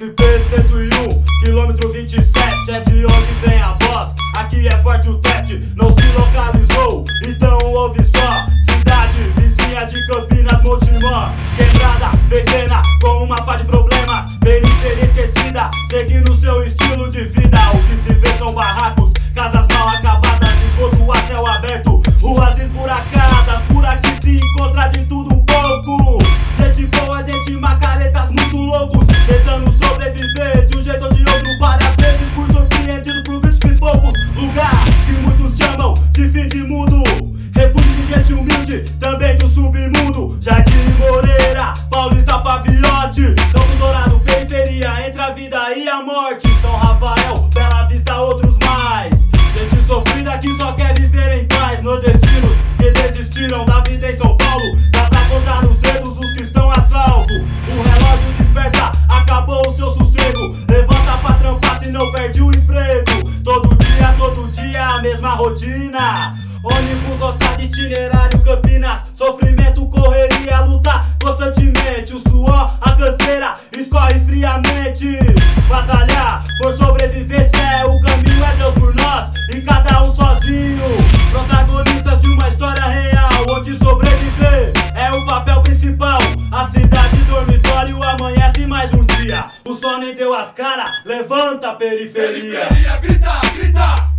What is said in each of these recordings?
SP-101, quilômetro 27, é de onde vem a voz. Aqui é forte o teste, não se localizou, então ouve só. Cidade vizinha de Campinas, Montemor, quebrada, pequena, com uma pá de problemas. Periferia esquecida, seguindo seu estilo de vida. O que se vê são barracos, casas mal acabadas, esgoto a céu aberto, ruas esburacadas. Por aqui se encontra de tudo um pouco, gente boa, gente macaretas, muito loucos, tentando sobreviver de um jeito ou de outro. Várias vezes fui surpreendido por gritos pipocos. Lugar que muitos chamam de fim de mundo, refúgio de gente humilde, também do submundo. Jardim Moreira, Paulista, Paviote, Campo Dourado, periferia, entre a vida e a morte. São Rafael, Bela Vista, outros mais. Gente sofrida que só quer viver em paz. Nordestinos que desistiram da vida em São Paulo, dá pra contar nos dedos os que estão a salvo. O relógio desperta, acabou o seu sossego. Levanta pra trampar se não perde o emprego. Todo dia a mesma rotina. Ônibus lotado, itinerário Campinas. Sofrimento, correria, luta constantemente. O suor, a canseira, escorre friamente. Batalhar por sobrevivência é o caminho, é Deus por nós e cada um sozinho. Protagonistas de uma história real, onde sobreviver é o papel principal. A cidade dormitório amanhece mais um dia. O sol nem deu as caras, levanta a periferia. Periferia, grita, grita.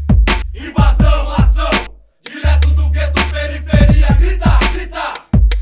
Invasão, ação, direto do gueto, periferia, grita, grita.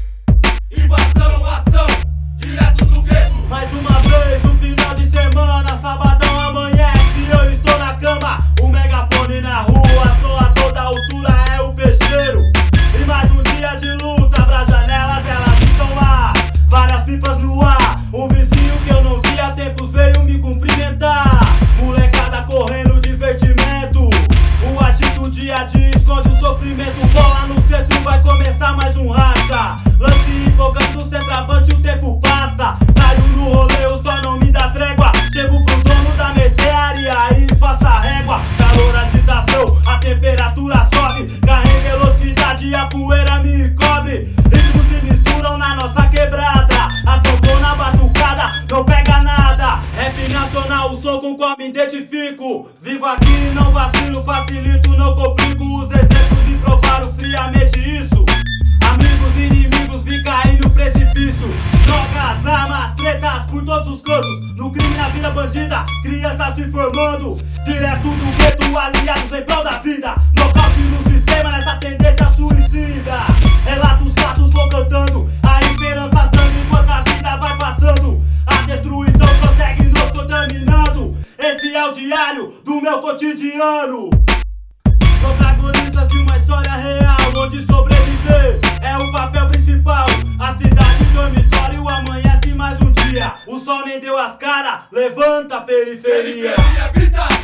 Invasão, ação, direto do gueto. Mais uma vez, um final de semana, sabadão amanhece, eu estou na cama. O megafone na rua, sou a toda altura, é o peixeiro. E mais um dia de luta, pras janelas elas estão lá, várias pipas no ar. Um vizinho que eu não via há tempos veio me cumprimentar. Molecada correndo, divertimento. O agito dia a dia esconde o sofrimento. Bola no centro, vai começar mais um racha. Lance empolgando, centroavante, o tempo passa. Saio no rolê, o sol não me dá trégua. Chego pro dono da mercearia e faço a régua. Calor, agitação, a temperatura sobe. Carrega velocidade, a poeira me cobre. Ritmos se misturam na nossa quebrada. A sanfona batucada não pega nada. Rap nacional, o som com qual me identifico. Vivo aqui, não vacilo, facilito, não complico. Os exemplos me provaram friamente isso. Amigos, inimigos, vi cair no precipício. Drogas, armas, tretas por todos os cantos. No crime, na vida bandida, crianças se formando. Direto do gueto, aliados em prol da vida. Nocaute no sistema, nessa tendência suicida. Relatos, fatos, vou cantando. A esperança sangue enquanto a vida vai passando. A destruição prossegue nos contaminando. Esse é o diário do meu cotidiano. Protagonistas de uma história real, onde sobreviver é o papel principal. A cidade dormitório amanhece mais um dia. O sol nem deu as caras, levanta a periferia. Periferia, grita.